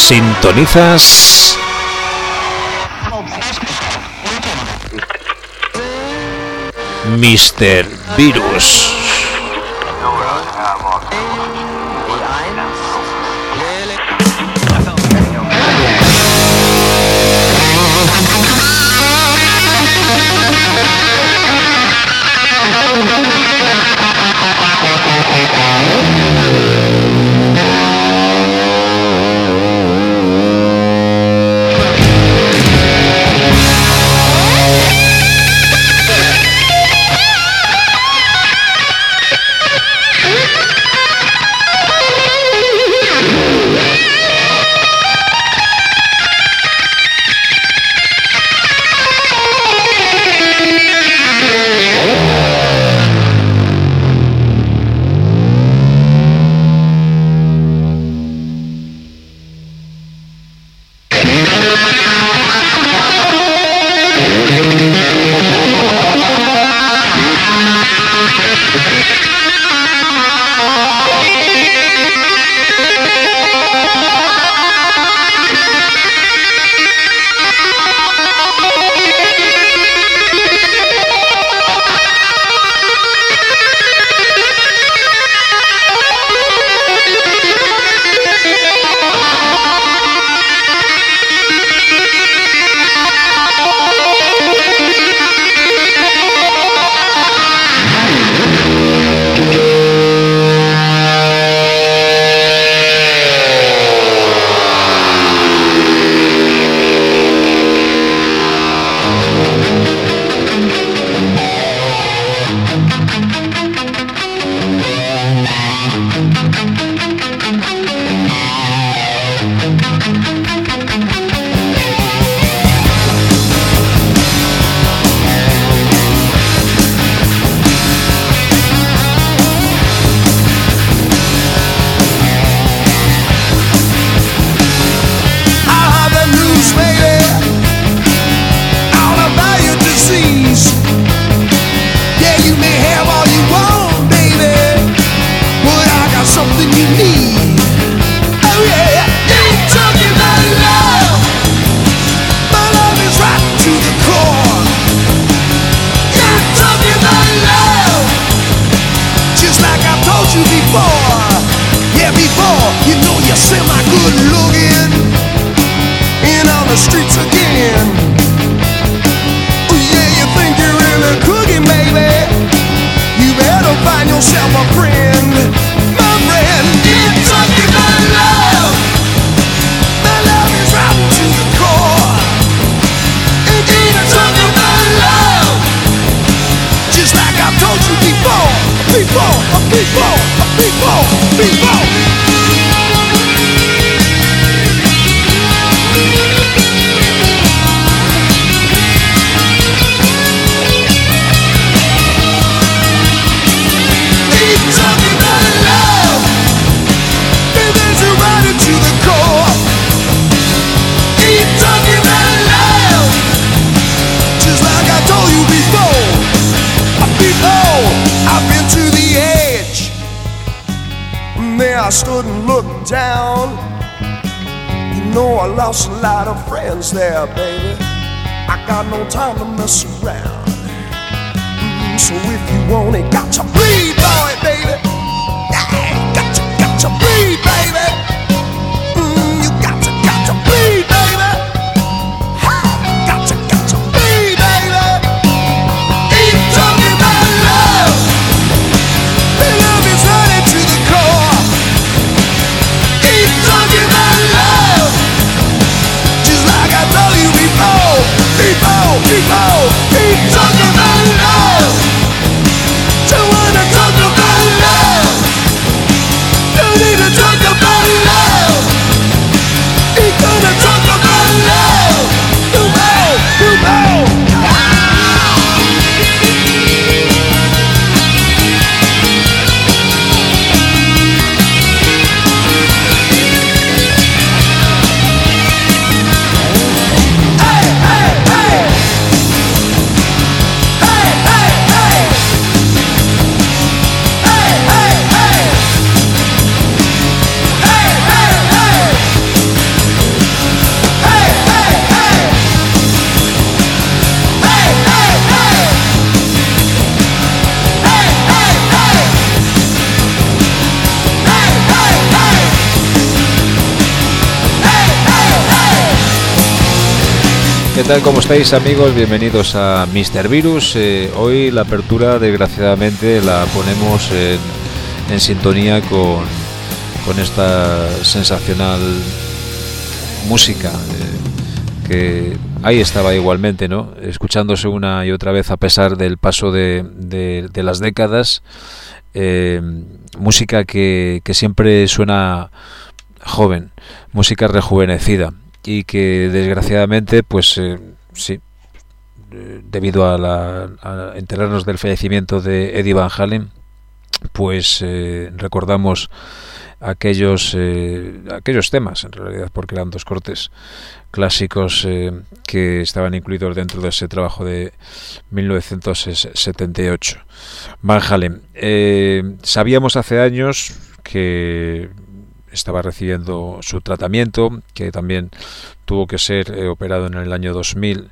Sintonizas Mr. Virus. I stood and looked down. You know I lost a lot of friends there, baby. I got no time to mess around. So if you want it, got to bleed, boy, baby. Yeah, got to bleed, baby. You got to bleed, baby. Got to bleed, baby. Ain't talking about love. The love is running to the core. Ain't talking about love. Just like I told you before. Ain't talking about love. Don't wanna talk about love. Don't need to talk about tal? ¿Cómo estáis, amigos? Bienvenidos a Mr. Virus. Hoy la apertura, desgraciadamente, la ponemos en sintonía con esta sensacional música que ahí estaba igualmente, ¿no? Escuchándose una y otra vez a pesar del paso de las décadas. Música que siempre suena joven, música rejuvenecida, y que desgraciadamente pues sí, debido a enterarnos del fallecimiento de Eddie Van Halen, pues recordamos aquellos temas, en realidad, porque eran dos cortes clásicos que estaban incluidos dentro de ese trabajo de 1978. Van Halen, sabíamos hace años que estaba recibiendo su tratamiento, que también tuvo que ser operado en el año 2000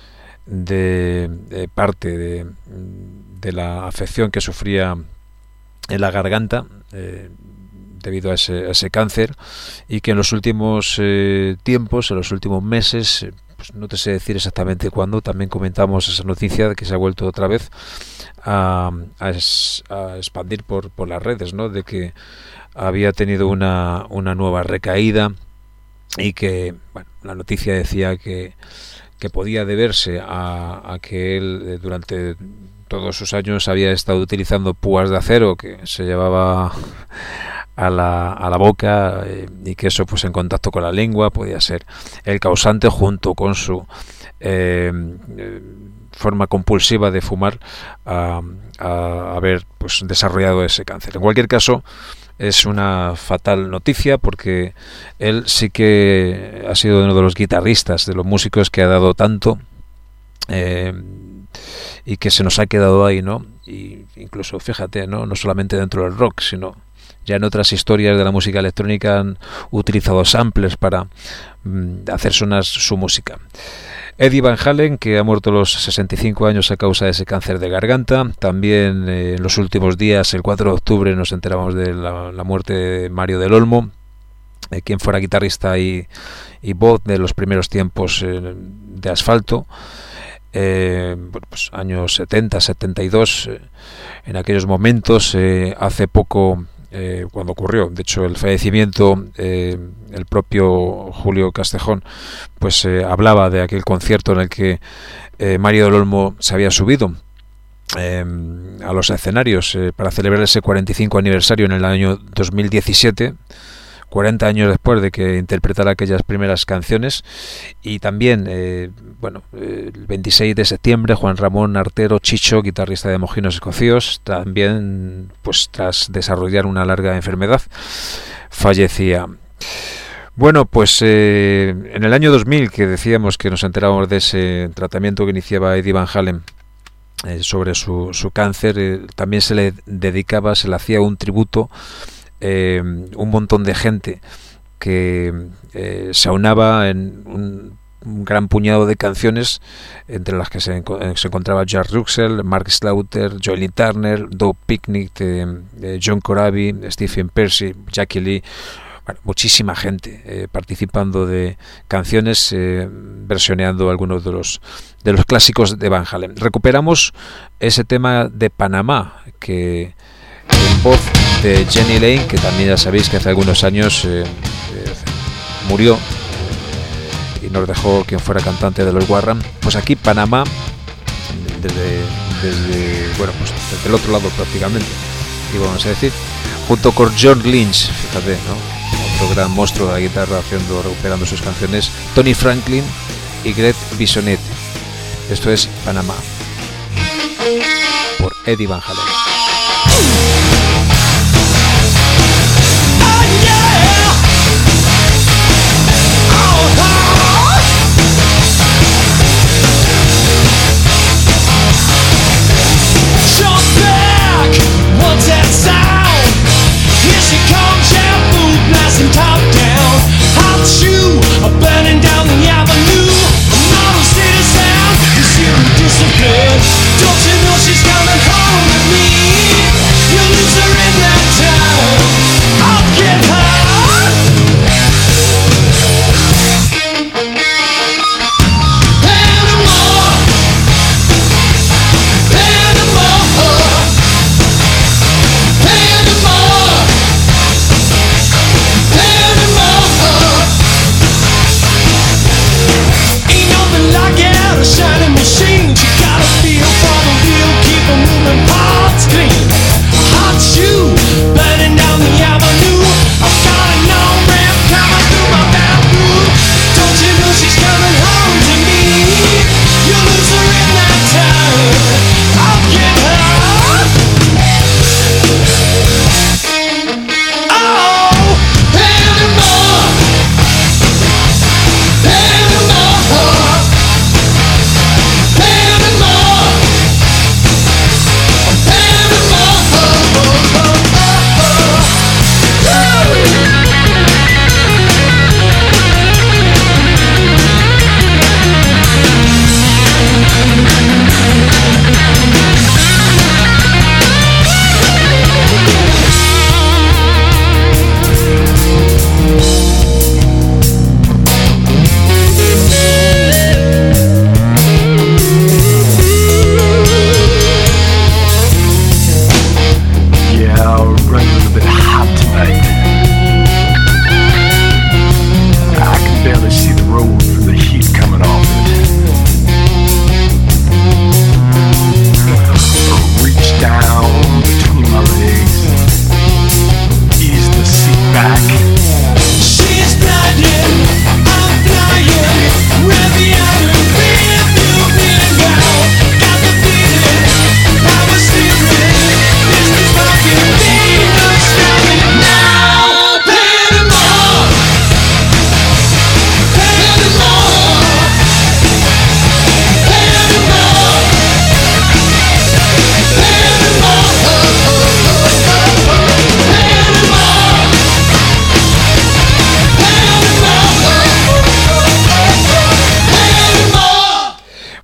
de parte de la afección que sufría en la garganta debido a ese cáncer, y que en los últimos tiempos, en los últimos meses, pues no te sé decir exactamente cuándo, también comentamos esa noticia de que se ha vuelto otra vez a expandir por las redes, ¿no? De que había tenido una nueva recaída, y que, bueno, la noticia decía que podía deberse a que él durante todos sus años había estado utilizando púas de acero que se llevaba a la boca, y que eso, pues en contacto con la lengua, podía ser el causante, junto con su forma compulsiva de fumar, a haber pues desarrollado ese cáncer. En cualquier caso, es una fatal noticia, porque él sí que ha sido uno de los guitarristas, de los músicos que ha dado tanto, y que se nos ha quedado ahí, ¿no? Y incluso, fíjate, no solamente dentro del rock, sino ya en otras historias de la música electrónica han utilizado samples para hacer sonar su música. Eddie Van Halen, que ha muerto a los 65 años a causa de ese cáncer de garganta. También en los últimos días, el 4 de octubre, nos enteramos de la muerte de Mario del Olmo, quien fuera guitarrista y voz de los primeros tiempos de Asfalto. Bueno, pues años 70, 72, en aquellos momentos, hace poco, cuando ocurrió, de hecho, el fallecimiento, el propio Julio Castejón pues hablaba de aquel concierto en el que Mario del Olmo se había subido a los escenarios para celebrar ese 45 aniversario en el año 2017, 40 años después de que interpretara aquellas primeras canciones. Y también, el 26 de septiembre, Juan Ramón Artero Chicho, guitarrista de Mojinos Escocíos, también, pues tras desarrollar una larga enfermedad, fallecía. Bueno, pues en el año 2000, que decíamos que nos enterábamos de ese tratamiento que iniciaba Eddie Van Halen sobre su cáncer, también se le hacía un tributo. Un montón de gente que se aunaba en un gran puñado de canciones, entre las que se encontraba George Russell, Mark Slaughter, Joey Turner, Doug Picnic, John Corabi, Stephen Pearcy, Jackie Lee. Bueno, muchísima gente participando de canciones, versioneando algunos de los clásicos de Van Halen. Recuperamos ese tema de Panamá, que en voz de Jenny Lane, que también ya sabéis que hace algunos años murió y nos dejó quien fuera cantante de los Warren. Pues aquí Panamá, desde el otro lado prácticamente, y vamos a decir, junto con John Lynch, fíjate, ¿no? Otro gran monstruo de la guitarra recuperando sus canciones, Tony Franklin y Greg Bisonet. Esto es Panamá, por Eddie Van Halen. What's that sound? Here she comes, yeah, move nice and top down. Hot shoe, burning down the avenue. Model city sound, you see her disappear. Don't you know she's coming home with me?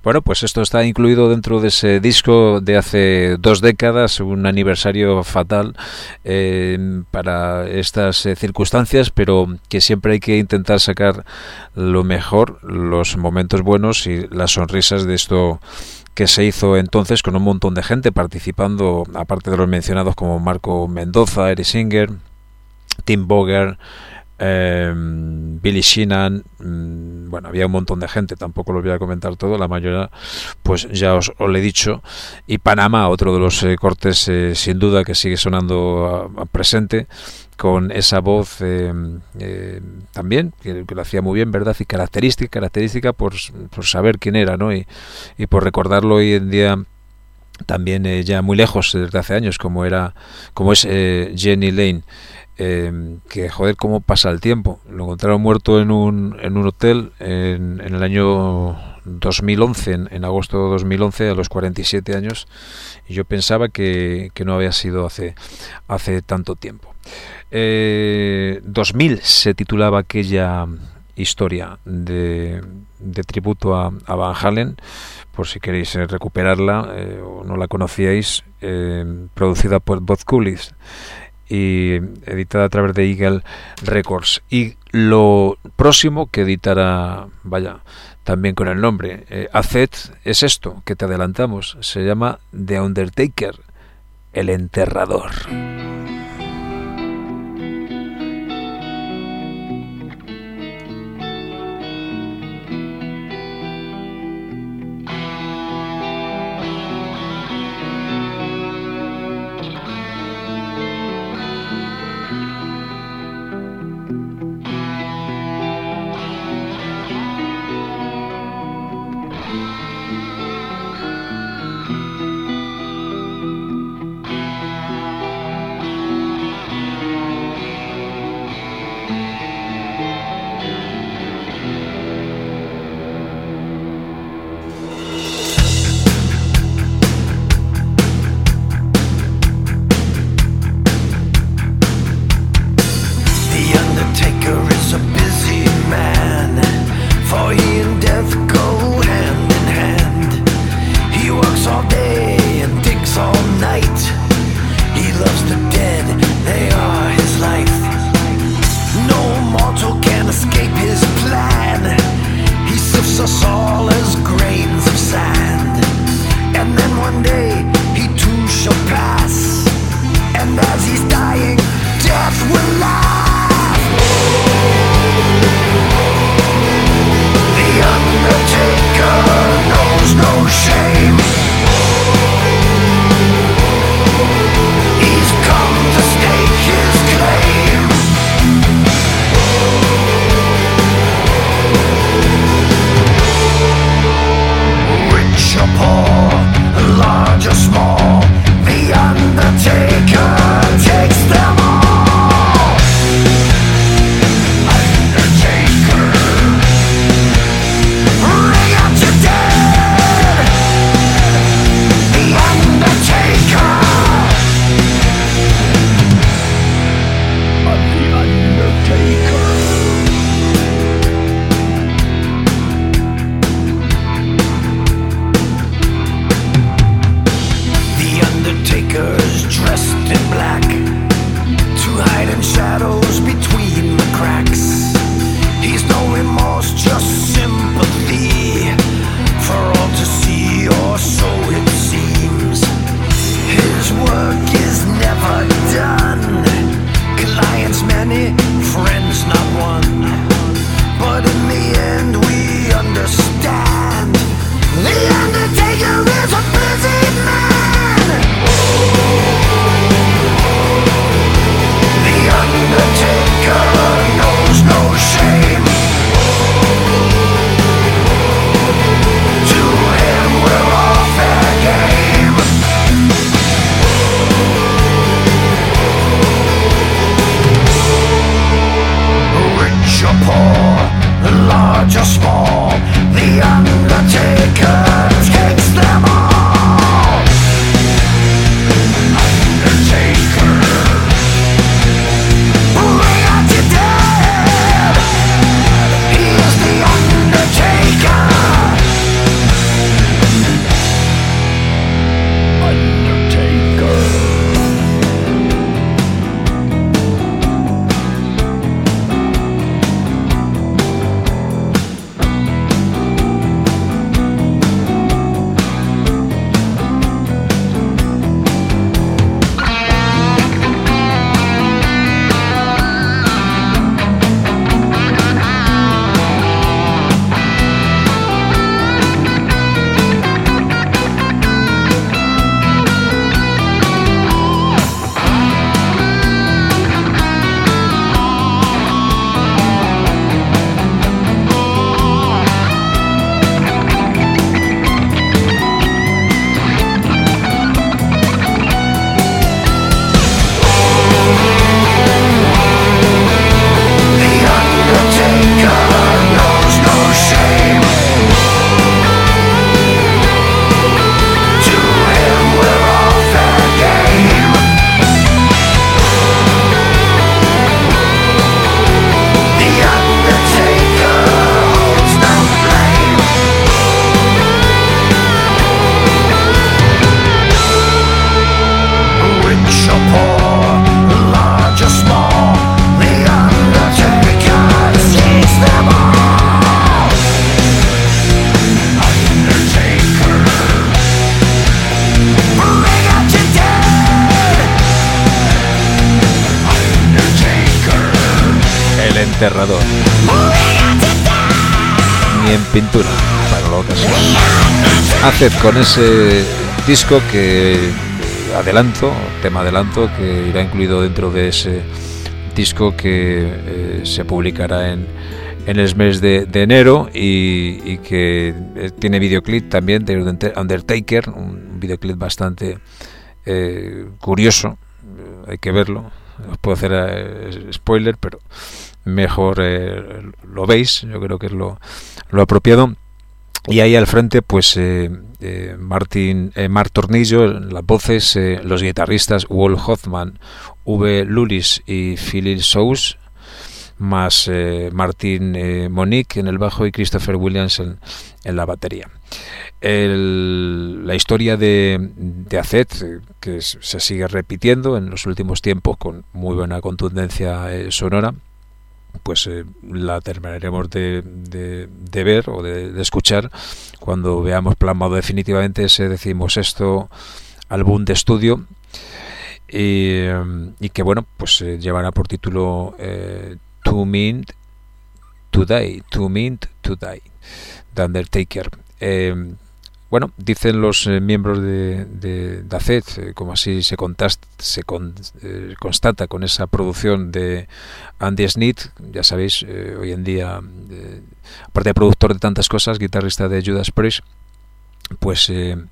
Bueno, pues esto está incluido dentro de ese disco de hace 2 décadas, un aniversario fatal para estas circunstancias, pero que siempre hay que intentar sacar lo mejor, los momentos buenos y las sonrisas de esto que se hizo entonces, con un montón de gente participando, aparte de los mencionados como Marco Mendoza, Eric Singer, Tim Boger, Billy Sheehan, bueno, había un montón de gente, tampoco los voy a comentar todo, la mayoría pues ya os lo he dicho. Y Panamá, otro de los cortes sin duda que sigue sonando a presente, con esa voz también, que lo hacía muy bien, ¿verdad? Y característica por saber quién era, ¿no? Y por recordarlo hoy en día también ya muy lejos desde hace años, como es Jenny Lane. Que joder, cómo pasa el tiempo. Lo encontraron muerto en un hotel en el año 2011, en agosto de 2011, a los 47 años, y yo pensaba que no había sido hace tanto tiempo. 2000 se titulaba aquella historia de tributo a Van Halen, por si queréis recuperarla o no la conocíais, producida por Bob Coolidge y editada a través de Eagle Records. Y lo próximo que editará, vaya, también con el nombre AZ, es esto que te adelantamos, se llama The Undertaker, el enterrador. enterrador, ni en pintura para la ocasión. Aced con ese disco que tema adelanto, que irá incluido dentro de ese disco que se publicará en el mes de enero y que tiene videoclip también de Undertaker, un videoclip bastante curioso, hay que verlo. Os puedo hacer spoiler, pero mejor lo veis, yo creo que es lo apropiado. Y ahí al frente pues Mark Tornillo, las voces, los guitarristas Walt Hoffman, V. Lullis y Philip Sous, más Martin Monique en el bajo y Christopher Williams en la batería. La historia de Aced, que se sigue repitiendo en los últimos tiempos con muy buena contundencia sonora, pues la terminaremos de ver o de escuchar cuando veamos plasmado definitivamente ese 16º álbum de estudio, y que bueno, pues llevará por título Too Mean to Die, The Undertaker. Bueno, dicen los miembros de Aced, como así se constata con esa producción de Andy Sneed, ya sabéis, hoy en día, aparte de productor de tantas cosas, guitarrista de Judas Priest, pues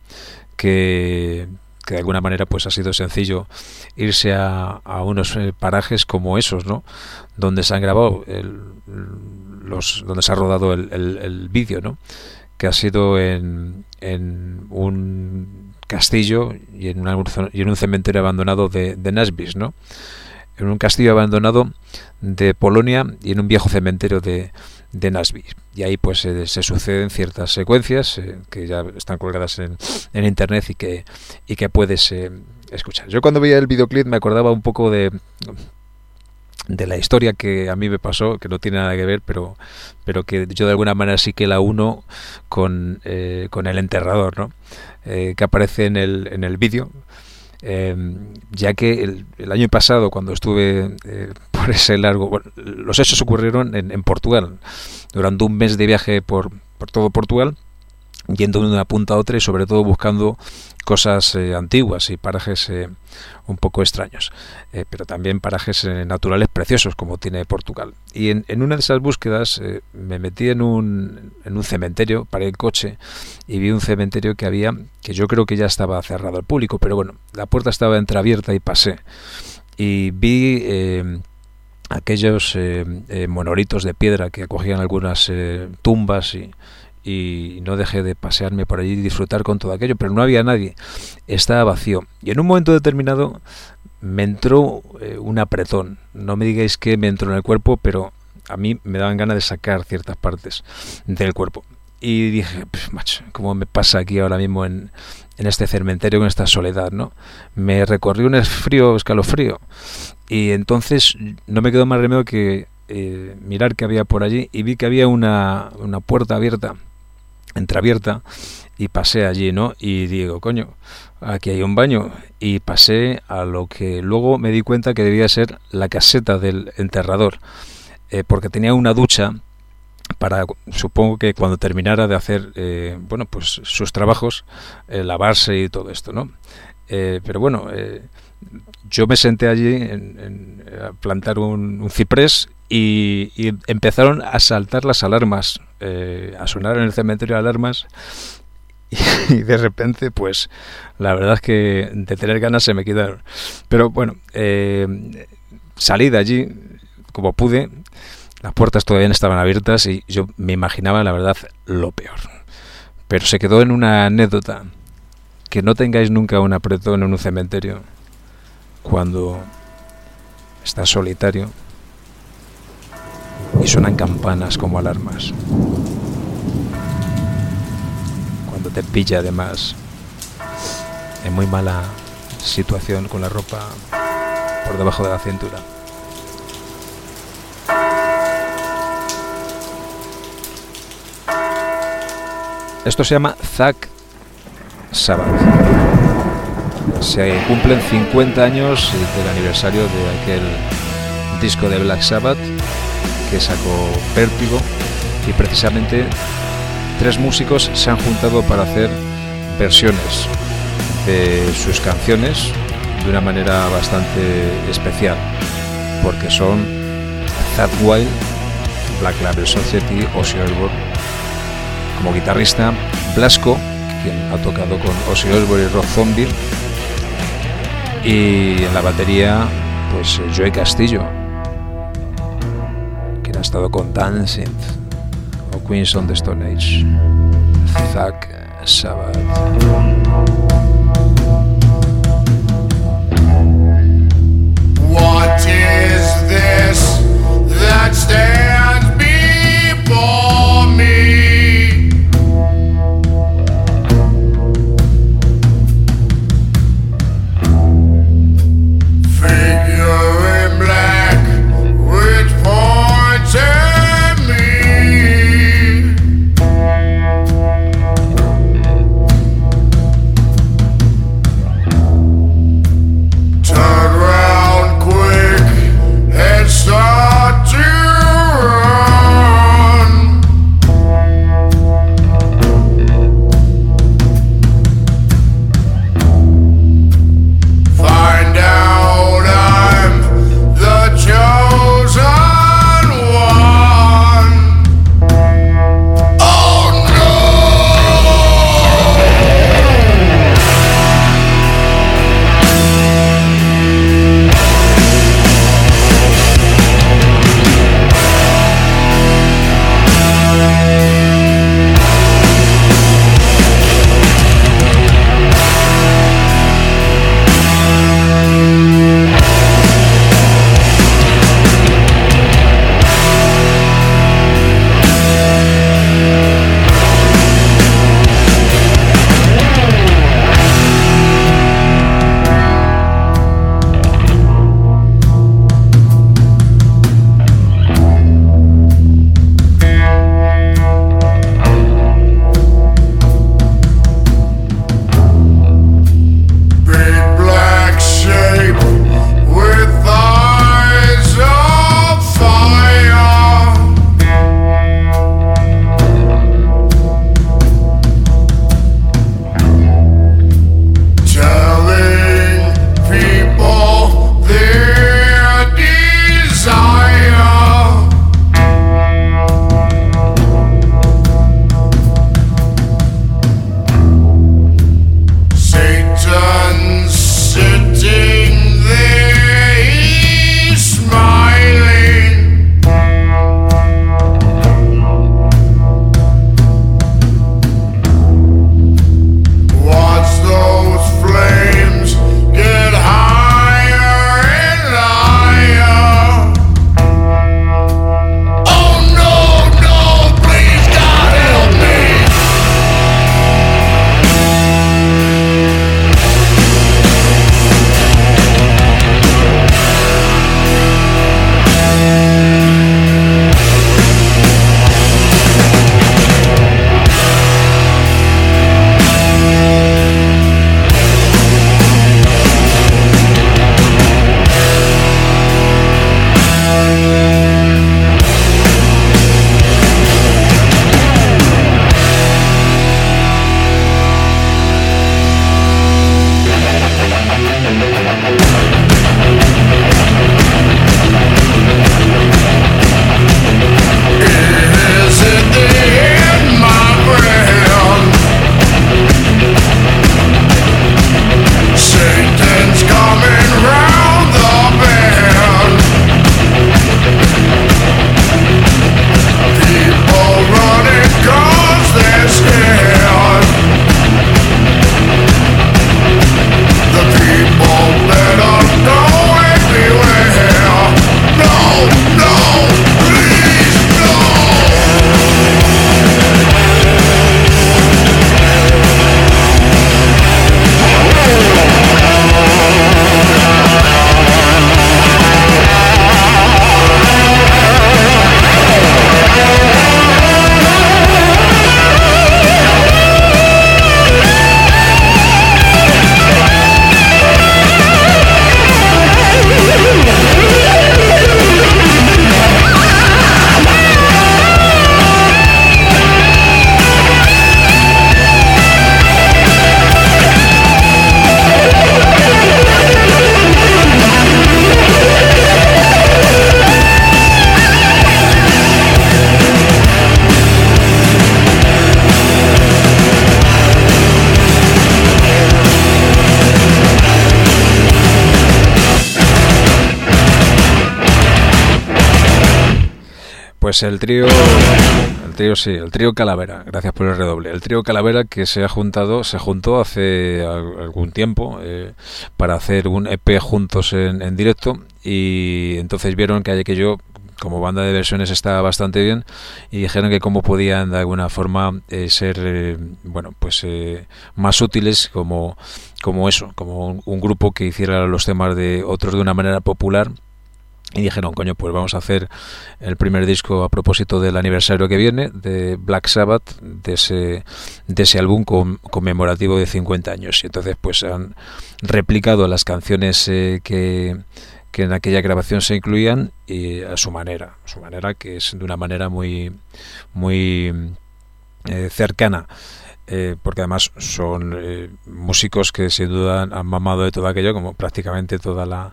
que de alguna manera pues ha sido sencillo irse a unos parajes como esos, ¿no?, donde se han grabado donde se ha rodado el vídeo, ¿no?, que ha sido en un castillo y en un cementerio abandonado de Nashville, ¿no?, en un castillo abandonado de Polonia y en un viejo cementerio de Nashville. Y ahí pues se suceden ciertas secuencias que ya están colgadas en internet y que puedes escuchar. Yo cuando veía el videoclip me acordaba un poco de la historia que a mí me pasó, que no tiene nada que ver, pero que yo de alguna manera sí que la uno con el enterrador, ¿no?, que aparece en el vídeo, ya que el año pasado, cuando estuve por ese largo, bueno, los hechos ocurrieron en Portugal, durante un mes de viaje por todo Portugal, yendo de una punta a otra y sobre todo buscando cosas antiguas y parajes un poco extraños, pero también parajes naturales preciosos como tiene Portugal. Y en una de esas búsquedas me metí en un cementerio, paré el coche y vi un cementerio que yo creo que ya estaba cerrado al público, pero bueno, la puerta estaba entreabierta y pasé y vi aquellos monolitos de piedra que acogían algunas tumbas y no dejé de pasearme por allí y disfrutar con todo aquello, pero no había nadie, estaba vacío. Y en un momento determinado me entró un apretón, no me digáis que me entró en el cuerpo, pero a mí me daban ganas de sacar ciertas partes del cuerpo. Y dije, pues macho, ¿cómo me pasa aquí ahora mismo en este cementerio, en esta soledad, ¿no? Me recorrió un escalofrío, y entonces no me quedó más remedio que mirar qué había por allí, y vi que había una puerta entreabierta, y pasé allí, ¿no? Y digo, coño, aquí hay un baño, y pasé a lo que luego me di cuenta que debía ser la caseta del enterrador, porque tenía una ducha para, supongo que cuando terminara de hacer bueno, pues sus trabajos, lavarse y todo esto, ¿no? Pero bueno, yo me senté allí a plantar un ciprés y empezaron a saltar las alarmas, a sonar en el cementerio alarmas, y de repente pues la verdad es que de tener ganas se me quitaron, pero bueno, salí de allí como pude. Las puertas todavía no estaban abiertas y yo me imaginaba, la verdad, lo peor. Pero se quedó en una anécdota. Que no tengáis nunca un apretón en un cementerio cuando estás solitario y suenan campanas como alarmas. Cuando te pilla además en muy mala situación con la ropa por debajo de la cintura. Esto se llama Black Sabbath. Se cumplen 50 años del aniversario de aquel disco de Black Sabbath que sacó Vértigo, y precisamente 3 músicos se han juntado para hacer versiones de sus canciones de una manera bastante especial, porque son Zakk Wylde, Black Label Society, Ozzy Osbourne como guitarrista, Blasko, quien ha tocado con Ozzy Osbourne y Rob Zombie, y en la batería pues Joey Castillo, quien ha estado con Dancing o Queens of the Stone Age. Zakk Sabbath. What is this that stands before me? Figure in black which points at me. Pues el trío Calavera, gracias por el redoble. El trío Calavera que se juntó hace algún tiempo para hacer un EP juntos en directo, y entonces vieron que aquello como banda de versiones estaba bastante bien y dijeron que cómo podían de alguna forma ser más útiles como un grupo que hiciera los temas de otros de una manera popular. Y dijeron, coño, pues vamos a hacer el primer disco a propósito del aniversario que viene de Black Sabbath, de ese álbum conmemorativo de 50 años. Y entonces pues han replicado las canciones que en aquella grabación se incluían, y a su manera, que es de una manera muy cercana. Porque además son músicos que sin duda han mamado de todo aquello, como prácticamente toda la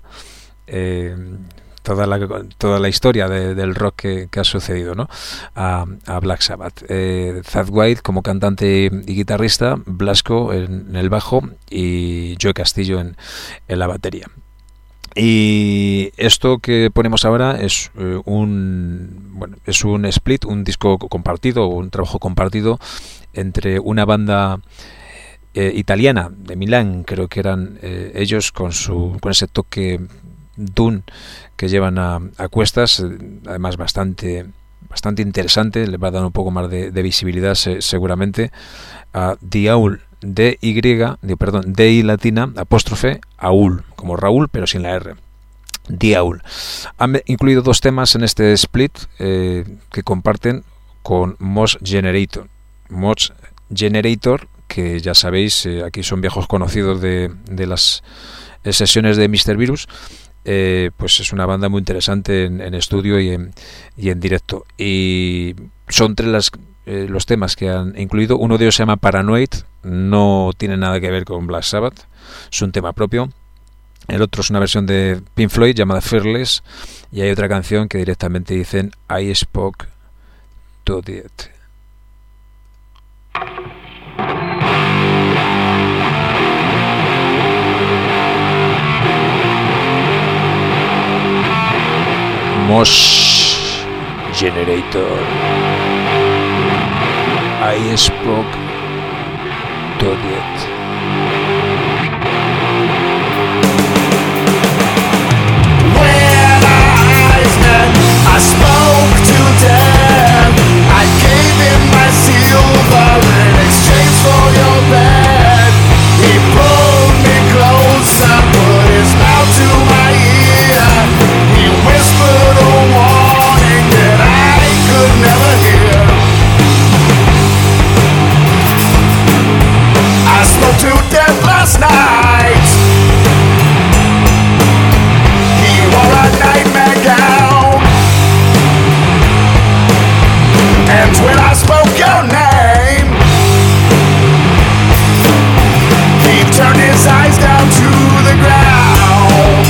historia del rock que ha sucedido, ¿no? a Black Sabbath. Zakk Wylde como cantante y guitarrista, Blasco en el bajo y Joe Castillo en la batería. Y esto que ponemos ahora es un split, un disco compartido, un trabajo compartido entre una banda italiana de Milán, creo que eran ellos con ese toque doom que llevan a cuestas, además bastante interesante, le va a dar un poco más de visibilidad seguramente a The Owl, D-I latina, apóstrofe, Aul, como Raúl, pero sin la R. The Owl. Han incluido dos temas en este split que comparten con Moss Generator. Moss Generator, que ya sabéis, aquí son viejos conocidos de las sesiones de Mr. Virus. Pues es una banda muy interesante en estudio y en directo. Y son tres los temas que han incluido. Uno de ellos se llama Paranoid, no tiene nada que ver con Black Sabbath, es un tema propio. El otro es una versión de Pink Floyd llamada Fearless, y hay otra canción que directamente dicen I Spoke to Death. Moss Generator, I Spoke to Death. When our eyes met, I spoke to death. I gave him my silver in exchange for your bed. He pulled me closer, put his mouth to my ear. He whispered a warning that I could never hear. I spoke to death last night. He wore a nightmare gown, and when I spoke your name, he turned his eyes down to the ground.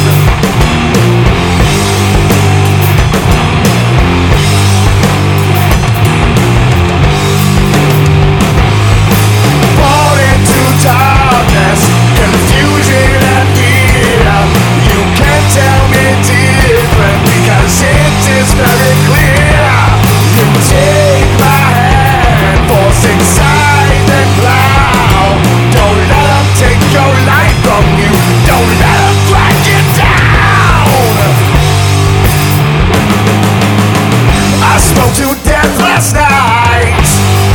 Born into darkness, confusion and fear. You can't tell me different because it is very clear. You take my hand, force inside and plow. Don't let them take your life from you. Don't let them drag you down. I spoke to death last night.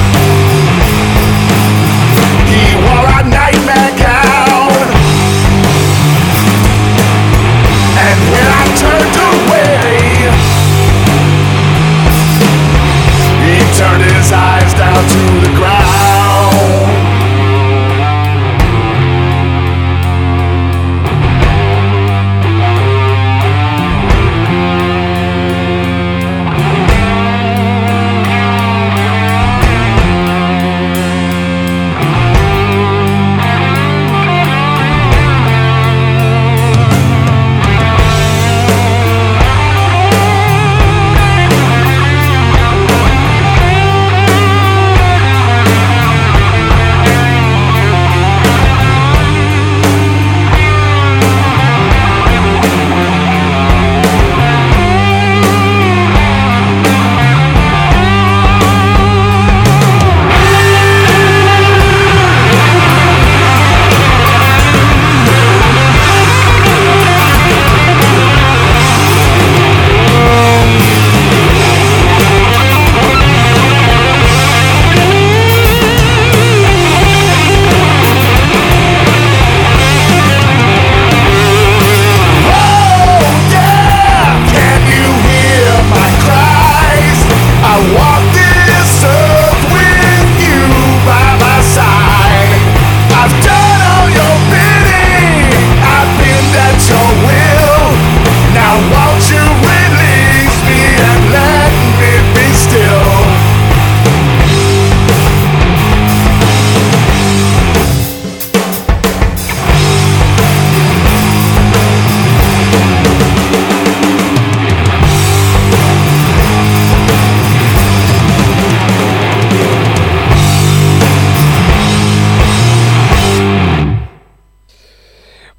He wore a nightmare gown, and when I turned away, he turned his eyes down to the ground.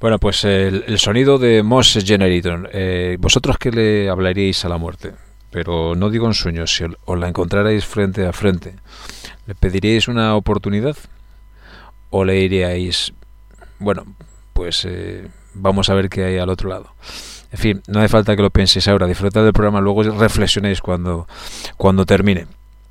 Bueno, pues el sonido de Moss Generator. Vosotros que le hablaríais a la muerte, pero no digo en sueños, si os la encontrarais frente a frente, ¿le pediríais una oportunidad? ¿O le diríais, bueno, pues vamos a ver qué hay al otro lado? En fin, no hace falta que lo penséis ahora, disfrutad del programa, luego reflexionéis cuando termine.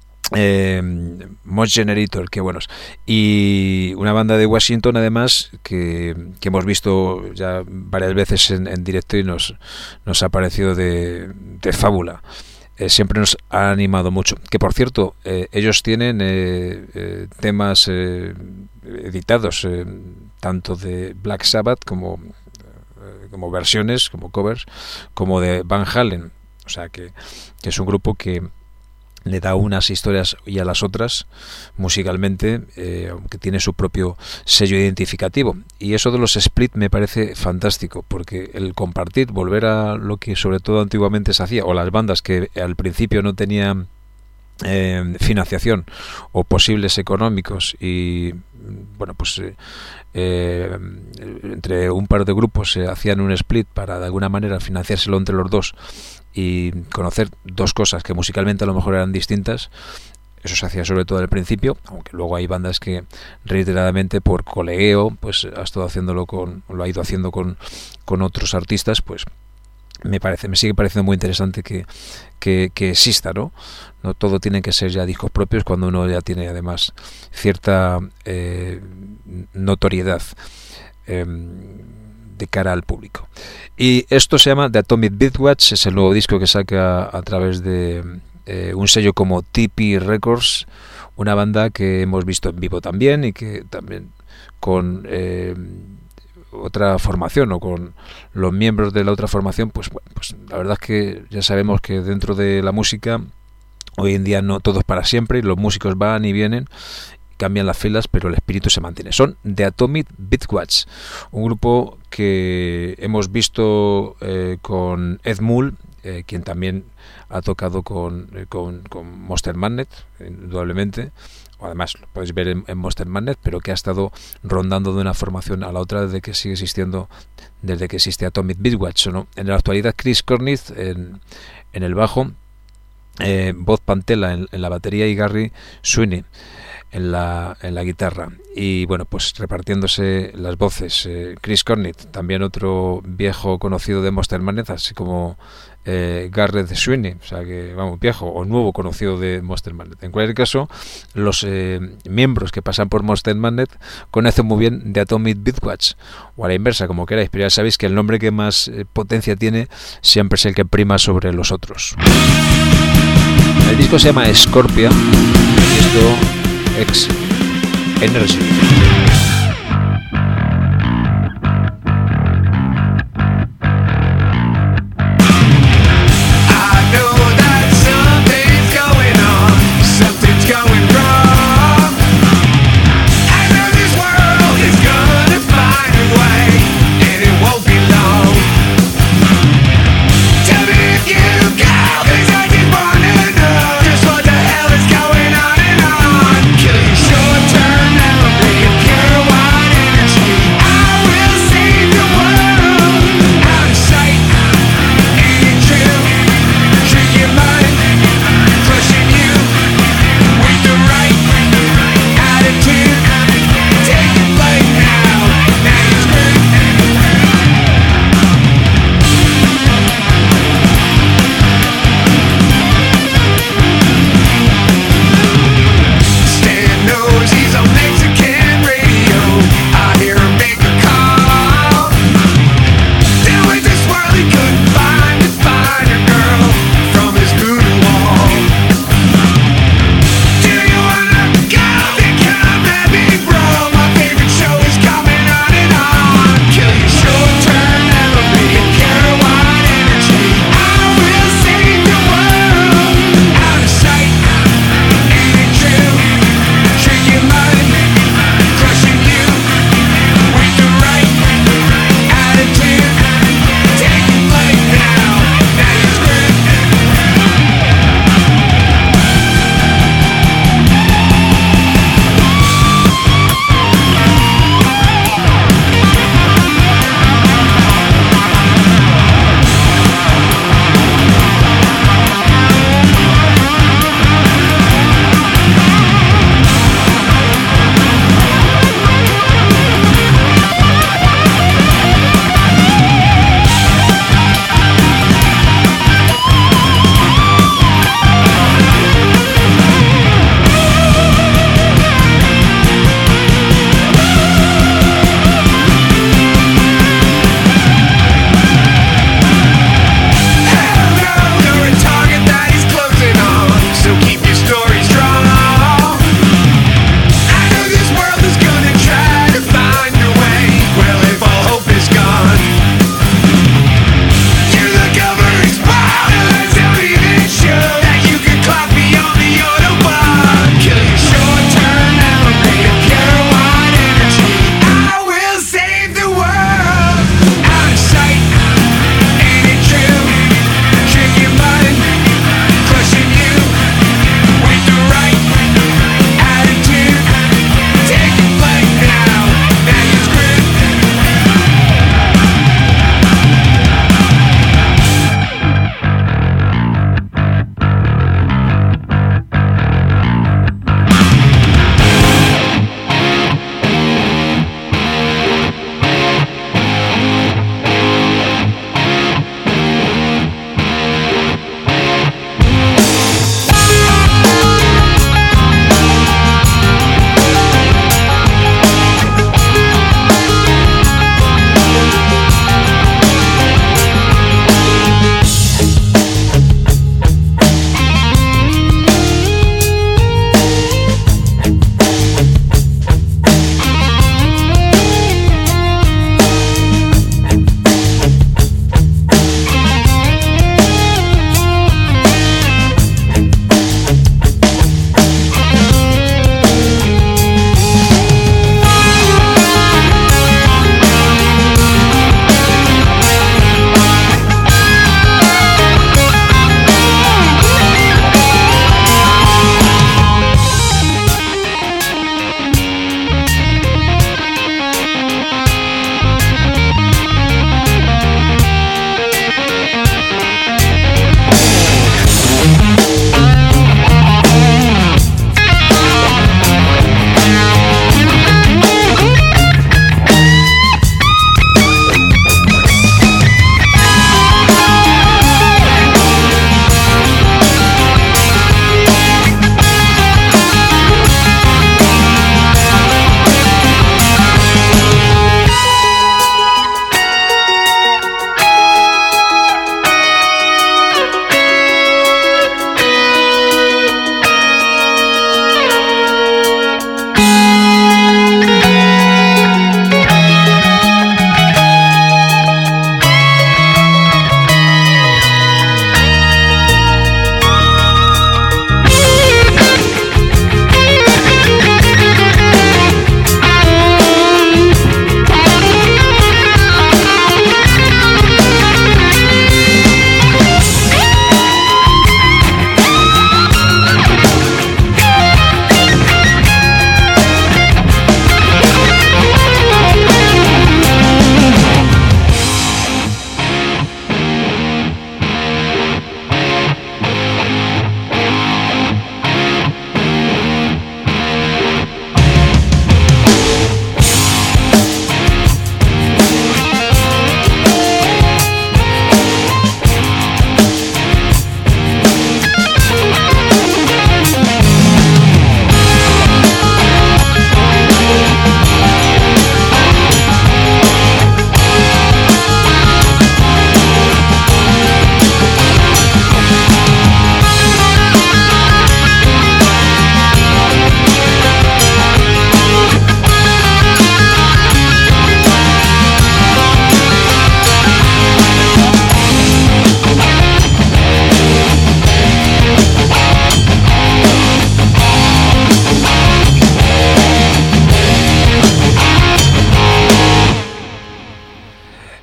Moss Generator, qué buenos. Y una banda de Washington, además, que hemos visto ya varias veces en directo y nos ha parecido de fábula. Siempre nos ha animado mucho. Que por cierto, ellos tienen temas editados, tanto de Black Sabbath como versiones, como covers, como de Van Halen. O sea que es un grupo que le da unas historias y a las otras musicalmente, aunque tiene su propio sello identificativo. Y eso de los split me parece fantástico, porque el compartir, volver a lo que sobre todo antiguamente se hacía, o las bandas que al principio no tenían financiación o posibles económicos, y bueno, pues entre un par de grupos se hacían un split para de alguna manera financiárselo entre los dos y conocer dos cosas que musicalmente a lo mejor eran distintas. Eso se hacía sobre todo al principio, aunque luego hay bandas que reiteradamente por colegueo pues lo ha ido haciendo con otros artistas. Pues me sigue pareciendo muy interesante que exista, ¿no? No todo tiene que ser ya discos propios cuando uno ya tiene además cierta notoriedad de cara al público. Y esto se llama The Atomic Beatwatch, es el nuevo disco que saca a través de un sello como TP Records, una banda que hemos visto en vivo también, y que también con otra formación o con los miembros de la otra formación, pues bueno, pues la verdad es que ya sabemos que dentro de la música hoy en día no todo es para siempre, y los músicos van y vienen, cambian las filas, pero el espíritu se mantiene. Son The Atomic Beatwatch, un grupo que hemos visto con Ed Mull, quien también ha tocado con Monster Magnet, indudablemente. Además lo podéis ver en Monster Magnet, pero que ha estado rondando de una formación a la otra desde que existe Atomic Beatwatch, ¿no? En la actualidad Chris Cornith en el bajo, Bob Pantela en la batería y Gary Sweeney en la guitarra, y bueno, pues repartiéndose las voces. Chris Cornith, también otro viejo conocido de Monster Magnet, así como Garrett Sweeney, o sea que vamos, viejo o nuevo conocido de Monster Magnet. En cualquier caso, los miembros que pasan por Monster Magnet conocen muy bien de Atomic Beatwatch, o a la inversa, como queráis, pero ya sabéis que el nombre que más potencia tiene siempre es el que prima sobre los otros. El disco se llama Scorpia, y esto X Energy. Short-term memory,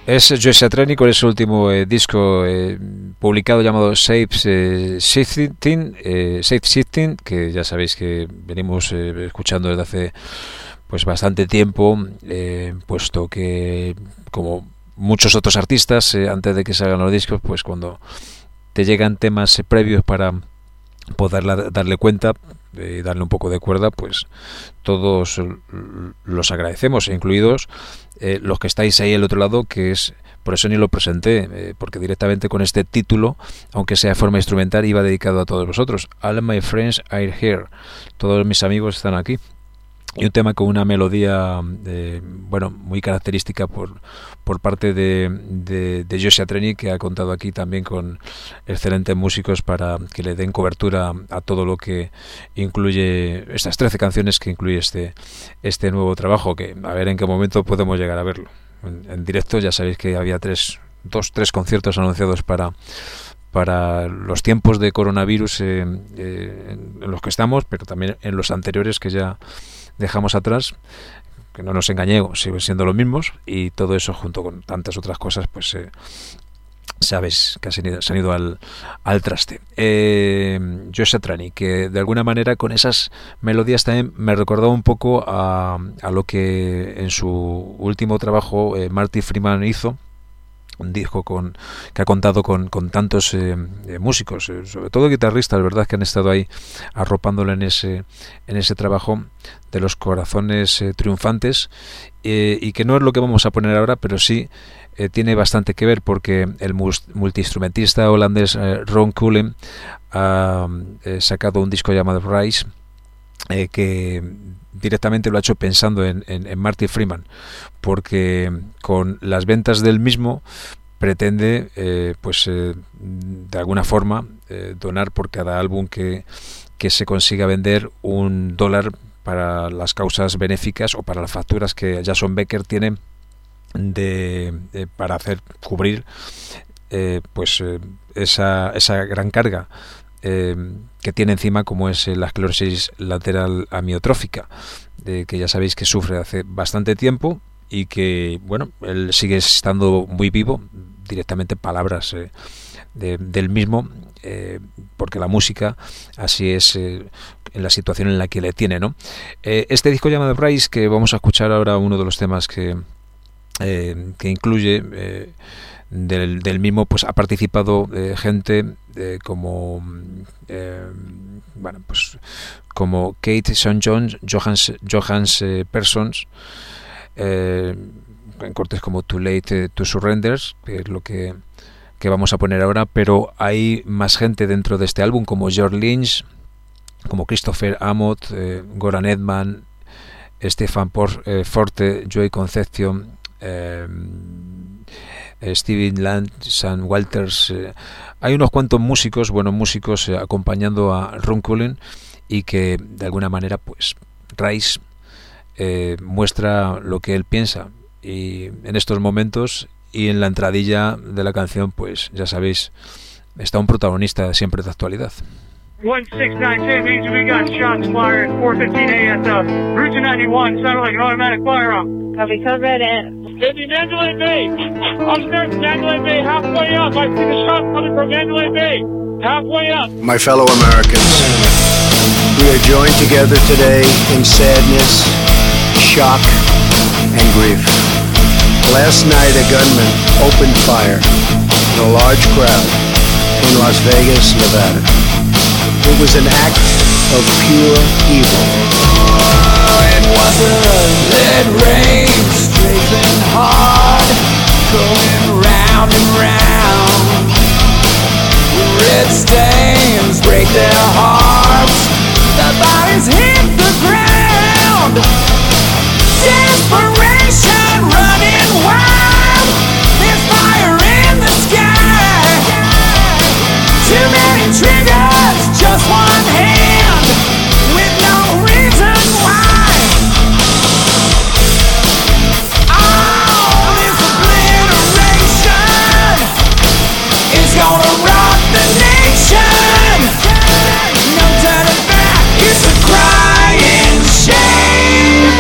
Es Joe Satriani con ese último disco publicado llamado Shape Shifting, que ya sabéis que venimos escuchando desde hace pues bastante tiempo, puesto que como muchos otros artistas antes de que salgan los discos, pues cuando te llegan temas previos para poder darle cuenta y darle un poco de cuerda, pues todos los agradecemos, incluidos los que estáis ahí al otro lado, que es por eso ni lo presenté, porque directamente con este título, aunque sea de forma instrumental, iba dedicado a todos vosotros. All my friends are here, todos mis amigos están aquí. Y un tema con una melodía bueno, muy característica por parte de Joe Satriani, que ha contado aquí también con excelentes músicos para que le den cobertura a todo lo que incluye estas 13 canciones que incluye este nuevo trabajo, que a ver en qué momento podemos llegar a verlo en directo. Ya sabéis que había tres conciertos anunciados para los tiempos de coronavirus en los que estamos, pero también en los anteriores que ya dejamos atrás, que no nos engañemos, siguen siendo los mismos, y todo eso junto con tantas otras cosas, pues sabes que se han ido al traste. Joe Satriani, que de alguna manera con esas melodías también me recordó un poco a lo que en su último trabajo Marty Friedman hizo, un disco que ha contado con tantos músicos, sobre todo guitarristas, verdad, que han estado ahí arropándole en ese trabajo de los corazones triunfantes, y que no es lo que vamos a poner ahora, pero sí tiene bastante que ver, porque el multiinstrumentista holandés Ron Cullen ha sacado un disco llamado Rise, que directamente lo ha hecho pensando en Marty Friedman, porque con las ventas del mismo pretende de alguna forma donar por cada álbum que se consiga vender $1 para las causas benéficas o para las facturas que Jason Becker tiene para hacer cubrir esa gran carga que tiene encima, como es la esclerosis lateral amiotrófica, que ya sabéis que sufre hace bastante tiempo, y que, bueno, él sigue estando muy vivo, directamente palabras del mismo, porque la música así es en la situación en la que le tiene, ¿no? Este disco llamado Rise, que vamos a escuchar ahora, uno de los temas que incluye del mismo, pues ha participado gente como Kate St. John, Johannes Persons, en cortes como Too Late to Surrender, que es lo que vamos a poner ahora, pero hay más gente dentro de este álbum, como George Lynch, como Christopher Amott, Goran Edman, Stefan Forte, Joey Concepcion, Steven Land, Sam Walters. Hay unos cuantos buenos músicos acompañando a Ron Cullen, y que de alguna manera, pues Rise muestra lo que él piensa, y en estos momentos, y en la entradilla de la canción, pues ya sabéis, está un protagonista siempre de actualidad. 1692 means we got shots fired 4:15 at the Route 91, sounded like an automatic firearm. Copy, code red in. It's in Mandalay Bay. Upstairs in Mandalay Bay, halfway up. I see the shot coming from Mandalay Bay. Halfway up. My fellow Americans, we are joined together today in sadness, shock, and grief. Last night, a gunman opened fire in a large crowd in Las Vegas, Nevada. It was an act of pure evil. It was a lead rain, strafing hard, going round and round. Red stains break their hearts, the bodies hit the ground. Desperation running wild, there's fire in the sky. Too many triggers, just one hand, with no reason why. All this obliteration is gonna rock the nation. No turning back, it's a crying shame.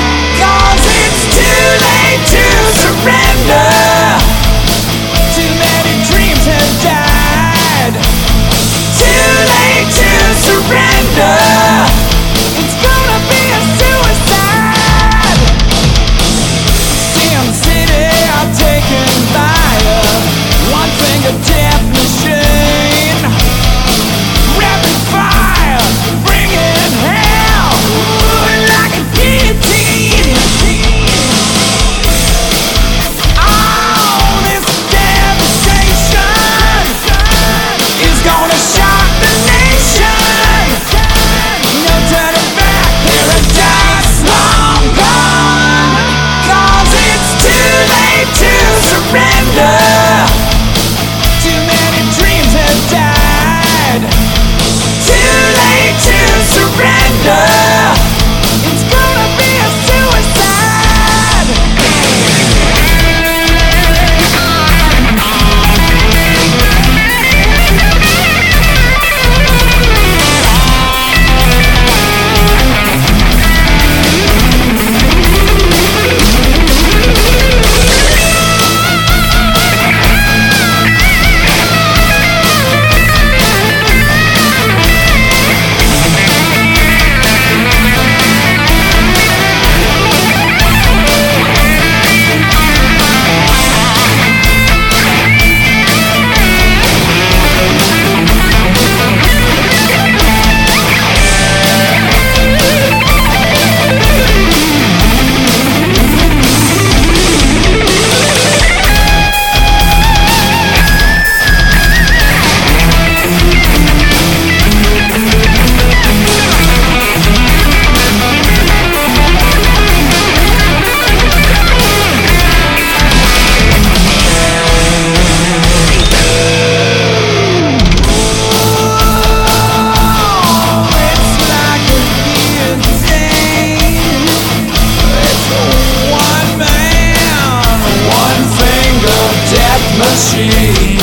machine.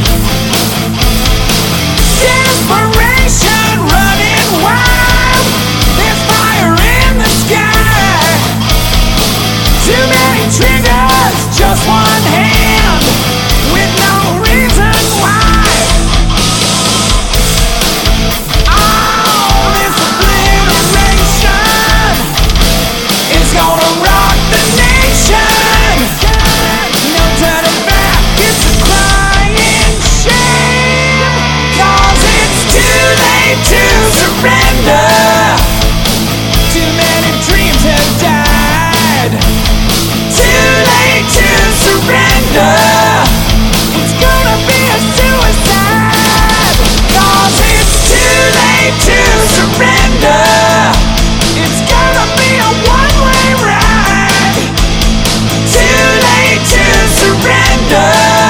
Desperation running wild. There's fire in the sky. Too many triggers, just one hand, with no reason why. Oh, this obliteration is gonna rock the nation. No turning back, it's a crying shame. 'Cause it's too late to surrender. Too many dreams have died. Too late to surrender. It's gonna be a suicide. 'Cause it's too late to surrender. It's gonna be a one-way ride. Too late to surrender.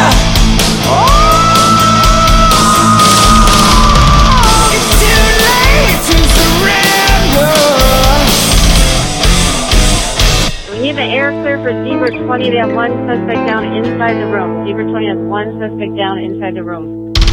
Oh, it's too late to surrender. We need the air clear for Zebra 20. They have one suspect down inside the room. Zebra 20 has one suspect down inside the room.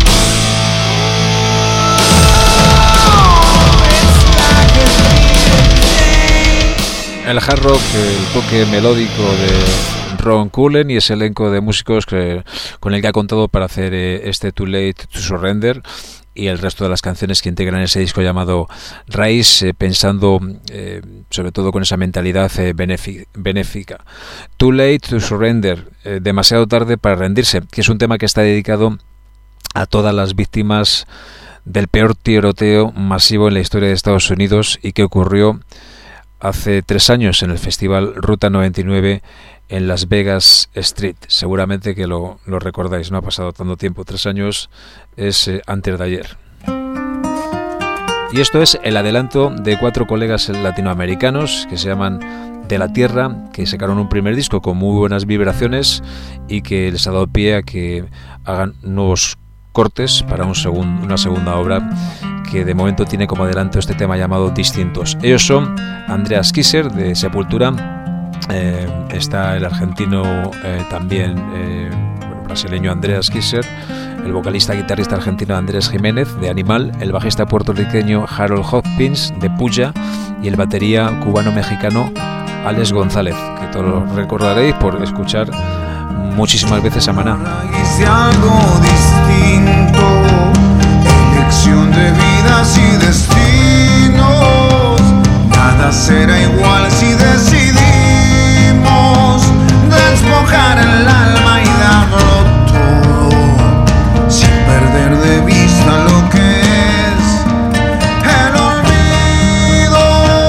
El hard rock, el toque melódico de Ron Cullen y ese elenco de músicos con el que ha contado para hacer este Too Late to Surrender y el resto de las canciones que integran ese disco llamado Rise, pensando sobre todo con esa mentalidad benéfica. Too Late to Surrender, demasiado tarde para rendirse, que es un tema que está dedicado a todas las víctimas del peor tiroteo masivo en la historia de Estados Unidos y que ocurrió hace 3 años en el festival Ruta 99 en Las Vegas Street. Seguramente que lo recordáis, no ha pasado tanto tiempo, 3 años es antes de ayer. Y esto es el adelanto de 4 colegas latinoamericanos que se llaman De la Tierra, que sacaron un primer disco con muy buenas vibraciones y que les ha dado pie a que hagan nuevos cortes para una segunda obra que de momento tiene como adelanto este tema llamado Distintos. Ellos son Andreas Kisser de Sepultura, está el argentino brasileño Andreas Kisser, el vocalista guitarrista argentino Andrés Jiménez de Animal, el bajista puertorriqueño Harold Hopkins de Puya y el batería cubano-mexicano Alex González, que todos lo recordaréis por escuchar muchísimas veces a Maná. Hice algo distinto, elección de vidas y destinos. Nada será igual si decidimos despojar el alma y darlo todo, sin perder de vista lo que es el olvido.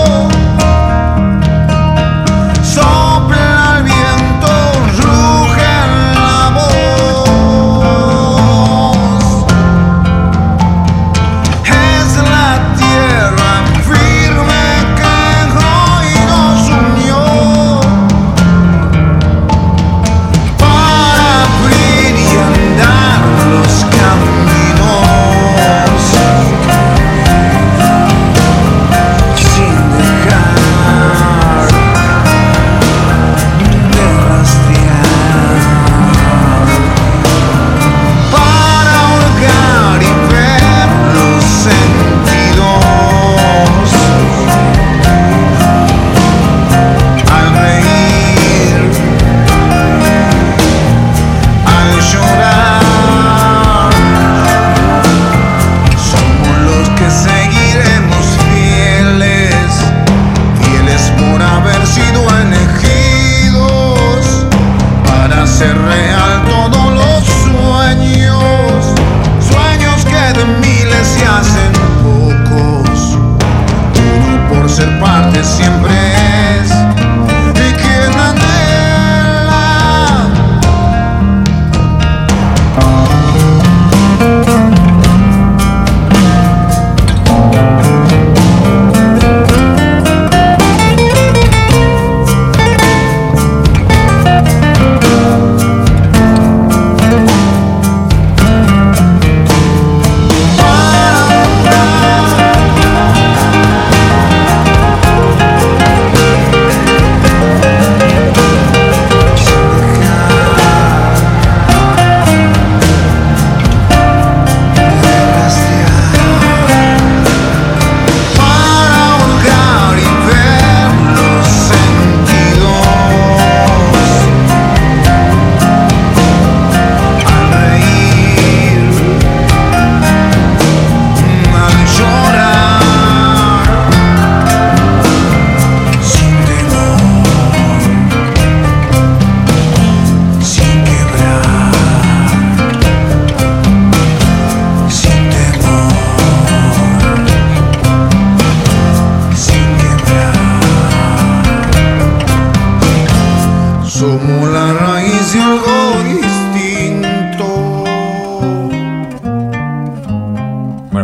Sopla el viento, ruge la voz. Es la tierra firme que hoy nos unió.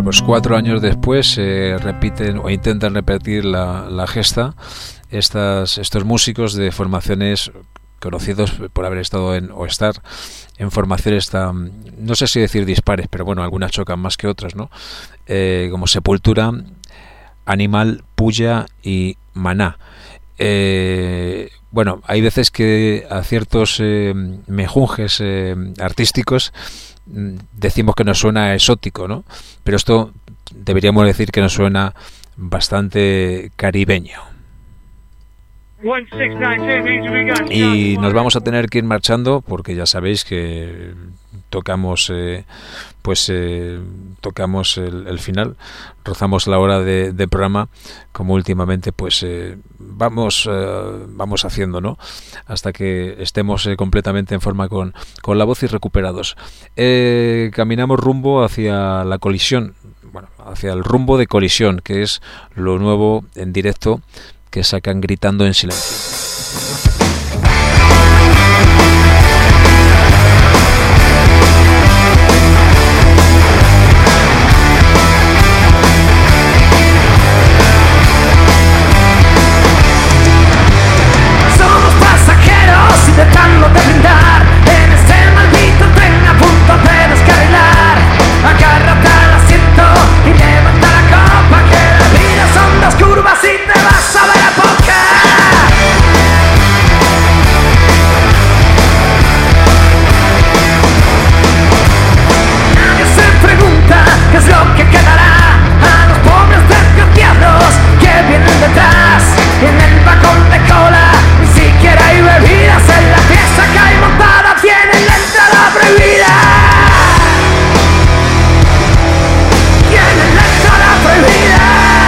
pues 4 años después repiten o intentan repetir la gesta estos músicos de formaciones conocidos por haber estado o estar en formaciones no sé si decir dispares, pero bueno, algunas chocan más que otras, ¿no? Como Sepultura, Animal, Puya y Maná. Bueno, hay veces que a ciertos mejunjes artísticos decimos que nos suena exótico, ¿no? Pero esto deberíamos decir que nos suena bastante caribeño. Y nos vamos a tener que ir marchando porque ya sabéis que tocamos tocamos el final, rozamos la hora de programa, como últimamente pues vamos haciendo, ¿no? Hasta que estemos completamente en forma con la voz y recuperados. Caminamos rumbo hacia la colisión, bueno, hacia el rumbo de Colisión, que es lo nuevo en directo que sacan Gritando en Silencio. Somos pasajeros intentando brindar en este maldito tren a punto de descarrilar. Agárrate al asiento y levanta la copa, que la vida son 2 curvas y te vas a ver a poca. Nadie se pregunta qué es lo que quedará a los pobres desgraciados que vienen detrás. Y en el vagón de cola ni siquiera hay bebidas, en la pieza que hay montada tienen la entrada prohibida. Tienen la entrada prohibida.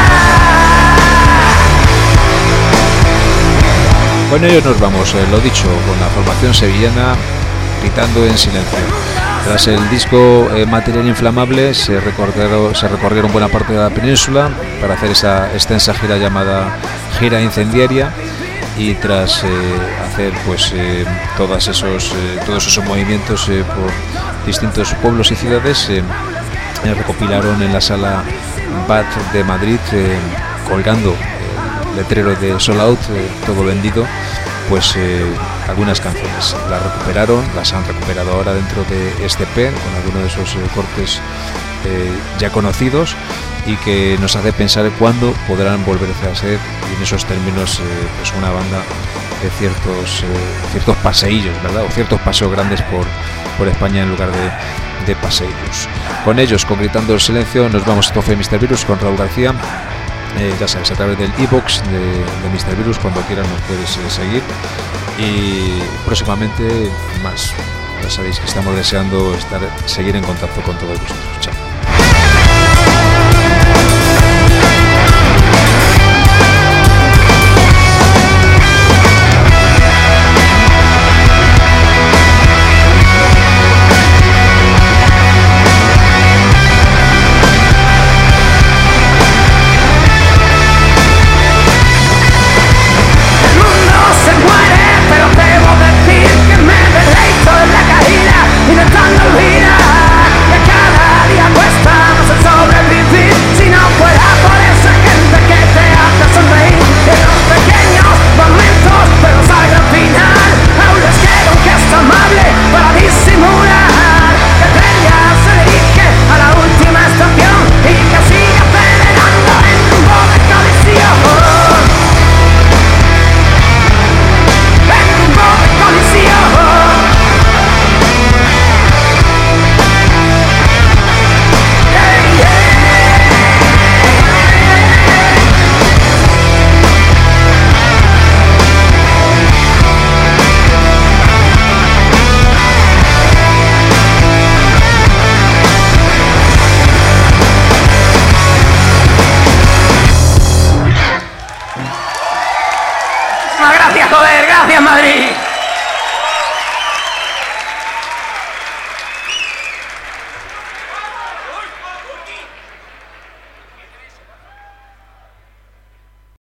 Con ellos nos vamos, lo dicho, con la formación sevillana Gritando en Silencio. Tras el disco Material Inflamable se recorrieron buena parte de la península para hacer esa extensa gira llamada Gira Incendiaria, y tras hacer pues todos esos movimientos por distintos pueblos y ciudades, recopilaron en la sala BAT de Madrid, colgando el letrero de Sold Out, todo vendido, pues algunas canciones. Las han recuperado ahora dentro de este EP, con algunos de esos cortes ya conocidos, y que nos hace pensar cuándo podrán volverse a ser, y en esos términos, pues una banda de ciertos paseillos, ¿verdad? O ciertos paseos grandes por España en lugar de paseillos. Con ellos, con Gritando el Silencio, nos vamos. Esto fue Mr. Virus con Raúl García. Ya sabes, a través del iVoox de Mr. Virus, cuando quieras nos puedes seguir, y próximamente más. Ya sabéis que estamos deseando seguir en contacto con todos vosotros. Chao.